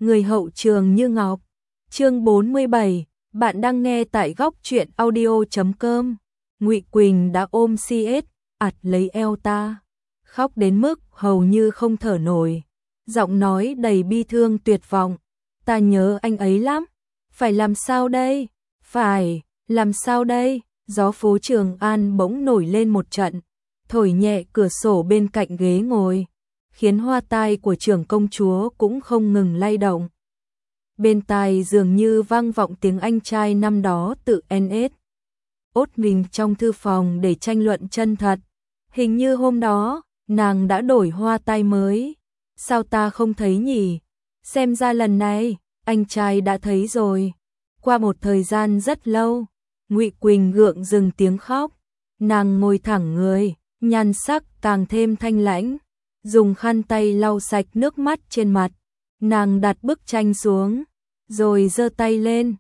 người hậu trường như ngọc. Chương 47, bạn đang nghe tại góc truyện audio.com. Ngụy Quỳnh đã ôm CS, ạt lấy eo ta, khóc đến mức hầu như không thở nổi, giọng nói đầy bi thương tuyệt vọng. Ta nhớ anh ấy lắm, phải làm sao đây? Phải làm sao đây? Gió phố Trường An bỗng nổi lên một trận, thổi nhẹ cửa sổ bên cạnh ghế ngồi, khiến hoa tai của trưởng công chúa cũng không ngừng lay động. Bên tai dường như vang vọng tiếng anh trai năm đó tự NS ốt mình trong thư phòng để tranh luận chân thật. Hình như hôm đó, nàng đã đổi hoa tai mới. Sao ta không thấy nhỉ? Xem ra lần này, anh trai đã thấy rồi. Qua một thời gian rất lâu, Ngụy Quỳnh gượng dừng tiếng khóc. Nàng ngồi thẳng người, nhan sắc càng thêm thanh lãnh, dùng khăn tay lau sạch nước mắt trên mặt. Nàng đặt bức tranh xuống, rồi giơ tay lên,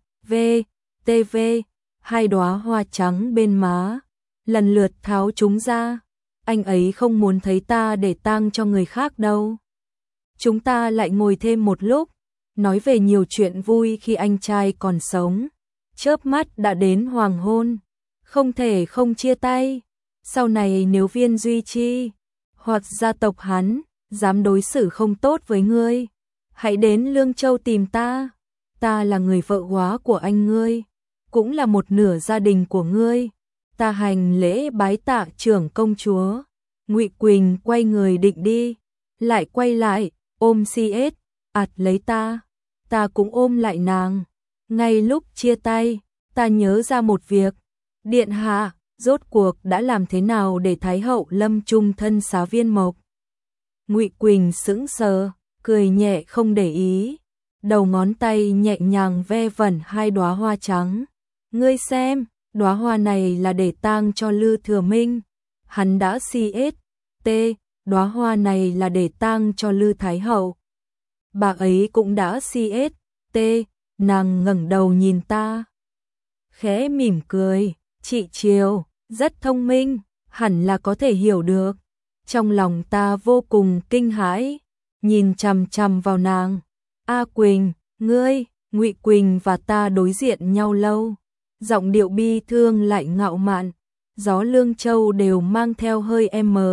TV, hai đóa hoa trắng bên má, lần lượt tháo chúng ra. Anh ấy không muốn thấy ta để tang cho người khác đâu. Chúng ta lại ngồi thêm một lúc, nói về nhiều chuyện vui khi anh trai còn sống. Chớp mắt đã đến hoàng hôn, không thể không chia tay. Sau này nếu Viên Duy Chi hoặc gia tộc hắn dám đối xử không tốt với ngươi, hãy đến Lương Châu tìm ta. Ta là người vợ góa của anh ngươi, cũng là một nửa gia đình của ngươi. Ta hành lễ bái tạ trưởng công chúa. Ngụy Quỳnh quay người định đi, lại quay lại, ôm CS, ạt lấy ta. Ta cũng ôm lại nàng. Ngay lúc chia tay, ta nhớ ra một việc. Điện hạ, rốt cuộc đã làm thế nào để Thái hậu lâm chung thân xá Viên Mộc? Ngụy Quỳnh sững sờ, cười nhẹ không để ý. Đầu ngón tay nhẹ nhàng ve vẩn hai đóa hoa trắng. Ngươi xem, đóa hoa này là để tang cho Lư Thừa Minh. Hắn đã CST, đóa hoa này là để tang cho Lư Thái hậu. Bà ấy cũng đã CST. Nàng ngẩng đầu nhìn ta, khẽ mỉm cười. Chị Triều rất thông minh, hẳn là có thể hiểu được. Trong lòng ta vô cùng kinh hãi, nhìn chằm chằm vào nàng. A Quỳnh, ngươi. Ngụy Quỳnh và ta đối diện nhau lâu, giọng điệu bi thương lại ngạo mạn. Gió Lương Châu đều mang theo hơi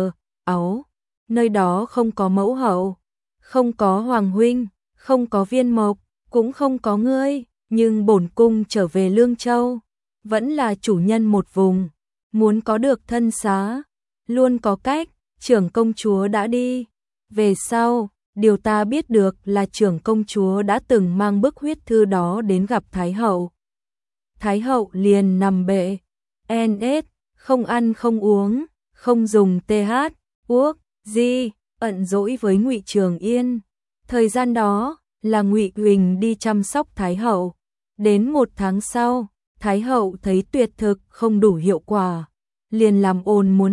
áo. Nơi đó không có mẫu hậu, không có hoàng huynh, không có Viên Mộc, cũng không có ngươi, nhưng bổn cung trở về Lương Châu, vẫn là chủ nhân một vùng, muốn có được thân xá, luôn có cách. Trưởng công chúa đã đi về sau, điều ta biết được là trưởng công chúa đã từng mang bức huyết thư đó đến gặp Thái hậu. Thái hậu liền nằm bệ NS, không ăn không uống, không dùng TH, uốc, di, ẩn dỗi với Ngụy Trường Yên. Thời gian đó là Ngụy Quỳnh đi chăm sóc Thái hậu. Đến một tháng sau, Thái hậu thấy tuyệt thực không đủ hiệu quả, liền làm ồn muốn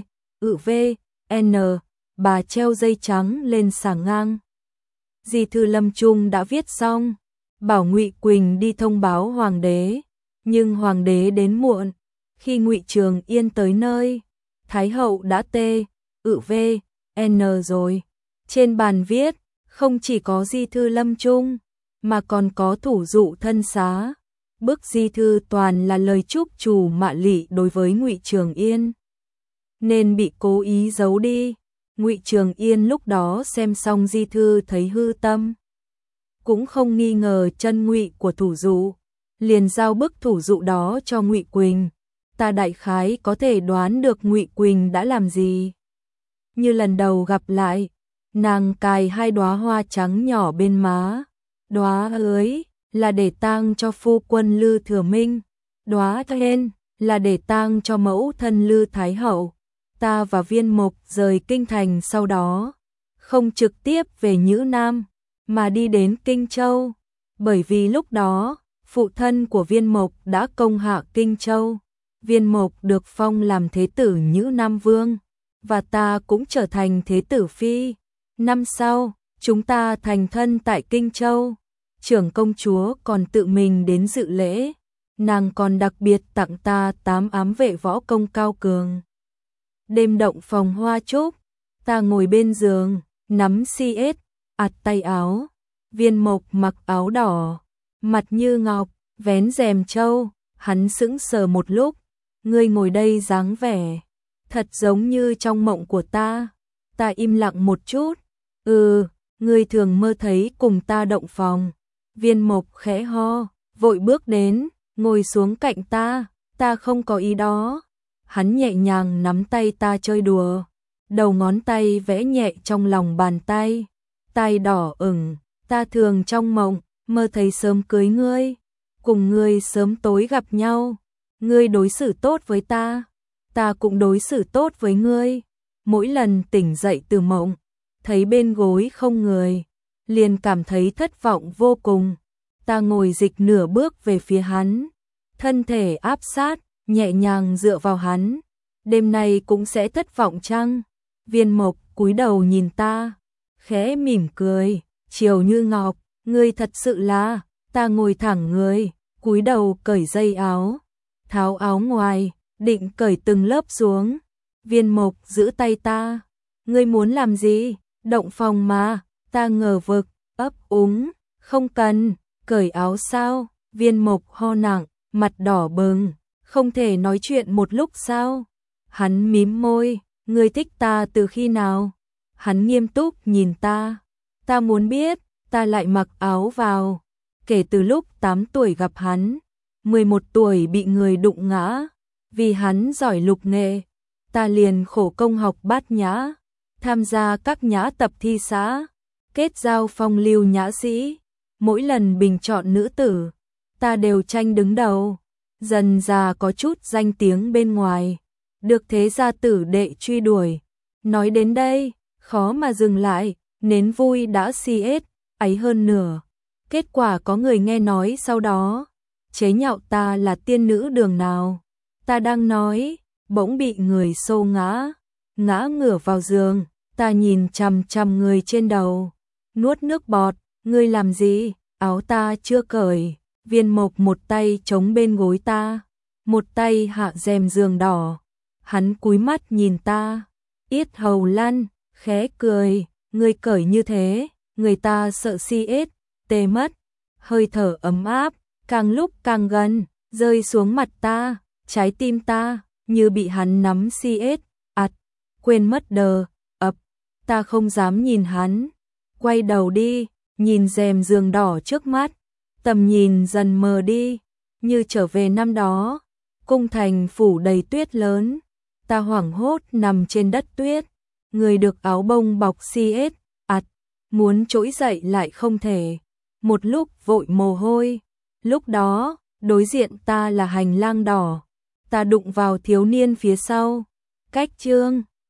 bà treo dây trắng lên xà ngang. Di thư lâm chung đã viết xong, bảo Ngụy Quỳnh đi thông báo hoàng đế, nhưng hoàng đế đến muộn. Khi Ngụy Trường Yên tới nơi, Thái hậu đã rồi. Trên bàn viết, không chỉ có di thư lâm chung, mà còn có thủ dụ thân xá. Bức di thư toàn là lời chúc chủ mạ lị đối với Ngụy Trường Yên, nên bị cố ý giấu đi. Ngụy Trường Yên lúc đó xem xong di thư thấy hư tâm, cũng không nghi ngờ chân ngụy của thủ dụ, liền giao bức thủ dụ đó cho Ngụy Quỳnh. Ta đại khái có thể đoán được Ngụy Quỳnh đã làm gì. Như lần đầu gặp lại, nàng cài hai đóa hoa trắng nhỏ bên má. Đóa ấy là để tang cho phu quân Lư Thừa Minh, đóa trên là để tang cho mẫu thân Lư Thái hậu. Ta và Viên Mộc rời kinh thành sau đó, không trực tiếp về Nhữ Nam, mà đi đến Kinh Châu, bởi vì lúc đó, phụ thân của Viên Mộc đã công hạ Kinh Châu. Viên Mộc được phong làm thế tử Nhữ Nam Vương, và ta cũng trở thành thế tử phi. Năm sau, chúng ta thành thân tại Kinh Châu. Trưởng công chúa còn tự mình đến dự lễ, nàng còn đặc biệt tặng ta 8 ám vệ võ công cao cường. Đêm động phòng hoa trúc, ta ngồi bên giường, nắm CS, ạt tay áo. Viên Mộc mặc áo đỏ, mặt như ngọc, vén rèm trâu, hắn sững sờ một lúc, ngươi ngồi đây dáng vẻ thật giống như trong mộng của ta. Ta im lặng một chút, ngươi thường mơ thấy cùng ta động phòng. Viên Mộc khẽ ho, vội bước đến, ngồi xuống cạnh ta không có ý đó. Hắn nhẹ nhàng nắm tay ta chơi đùa, đầu ngón tay vẽ nhẹ trong lòng bàn tay, tai đỏ ửng, ta thường trong mộng, mơ thấy sớm cưới ngươi, cùng ngươi sớm tối gặp nhau, ngươi đối xử tốt với ta cũng đối xử tốt với ngươi. Mỗi lần tỉnh dậy từ mộng, thấy bên gối không người, liền cảm thấy thất vọng vô cùng. Ta ngồi dịch nửa bước về phía hắn, thân thể áp sát, nhẹ nhàng dựa vào hắn. Đêm nay cũng sẽ thất vọng chăng? Viên Mộc cúi đầu nhìn ta, khẽ mỉm cười, chiều như ngọc, ngươi thật sự là. Ta ngồi thẳng người, cúi đầu cởi dây áo, tháo áo ngoài, định cởi từng lớp xuống. Viên Mộc giữ tay ta, ngươi muốn làm gì? Động phòng mà. Ta ngờ vực, ấp úng, không cần. Cởi áo sao? Viên Mộc ho nặng, mặt đỏ bừng, không thể nói chuyện một lúc sao? Hắn mím môi, ngươi thích ta từ khi nào? Hắn nghiêm túc nhìn ta muốn biết. Ta lại mặc áo vào, kể từ lúc 8 tuổi gặp hắn, 11 tuổi bị người đụng ngã, vì hắn giỏi lục nghệ, ta liền khổ công học bát nhã, tham gia các nhã tập thi xã, kết giao phong lưu nhã sĩ, mỗi lần bình chọn nữ tử, ta đều tranh đứng đầu, dần già có chút danh tiếng bên ngoài, được thế gia tử đệ truy đuổi. Nói đến đây, khó mà dừng lại, nến vui đã si hết, ấy hơn nửa. Kết quả có người nghe nói sau đó, chế nhạo ta là tiên nữ đường nào. Ta đang nói, bỗng bị người xô ngã ngửa vào giường, ta nhìn chằm chằm người trên đầu, nuốt nước bọt, ngươi làm gì? Áo ta chưa cởi. Viên Mộc một tay chống bên gối ta, một tay hạ rèm giường đỏ. Hắn cúi mắt nhìn ta, yết hầu lăn, khẽ cười, ngươi cởi như thế, người ta sợ si ết, tê mất. Hơi thở ấm áp, càng lúc càng gần, rơi xuống mặt ta, trái tim ta, như bị hắn nắm si ết, quên mất đờ, ập, ta không dám nhìn hắn, quay đầu đi, nhìn rèm giường đỏ trước mắt, tầm nhìn dần mờ đi, như trở về năm đó, cung thành phủ đầy tuyết lớn, ta hoảng hốt nằm trên đất tuyết, người được áo bông bọc si ết, muốn trỗi dậy lại không thể, một lúc vội mồ hôi, lúc đó, đối diện ta là hành lang đỏ, ta đụng vào thiếu niên phía sau, cách chương